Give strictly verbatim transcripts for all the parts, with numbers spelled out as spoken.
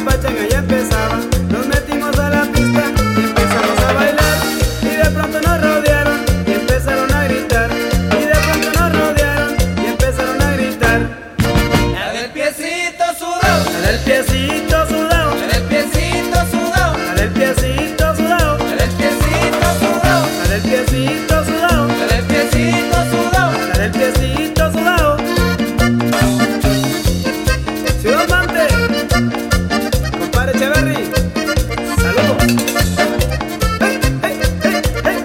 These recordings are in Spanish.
pachanga ya empezaba. Nos metimos a la pista y empezamos a bailar. Y de pronto nos rodearon y empezaron a gritar. Y de pronto nos rodearon y empezaron a gritar. La del piecito sudado, La del piecito sudado, la del piecito sudado, la del piecito sudado, la del piecito sudado, la del piecito sudado, la del piecito sudado. la del piecito sudado. Ciudad Mante, compadre Echeverry, saludos. Hey, hey, hey, hey.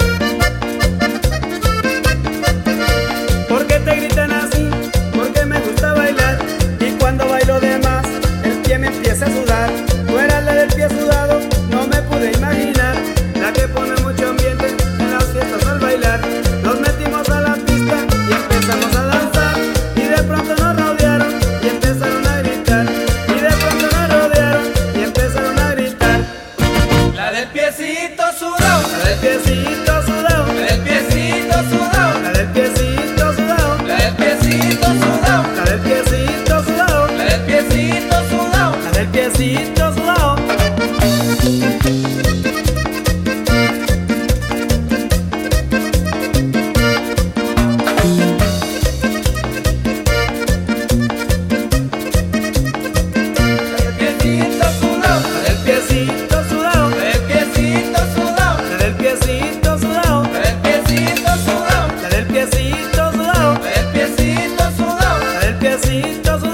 ¿Por qué te gritan así? Porque me gusta bailar. Y cuando bailo de más, el pie me empieza a sudar. Tú eras la del pie sudado, no me pude imaginar. La que pone mucho ambiente en las fiestas al bailar. Nos metimos a la pista y empezamos a danzar. Y de pronto nos rodearon y empezaron a gritar. Y de pronto nos rodearon y empezaron a gritar. La del piecito sudado, La del piecito sudado, la del piecito sudado, la del piecito sudado, la del piecito sudado, la del piecito sudado, la del piecito sudado. la del piecito sudado. Piecito sudado, La del piecito sudado, la del piecito sudado, la del piecito sudado, la del piecito sudado, la del piecito sudado, la del piecito sudado. la del piecito sudado.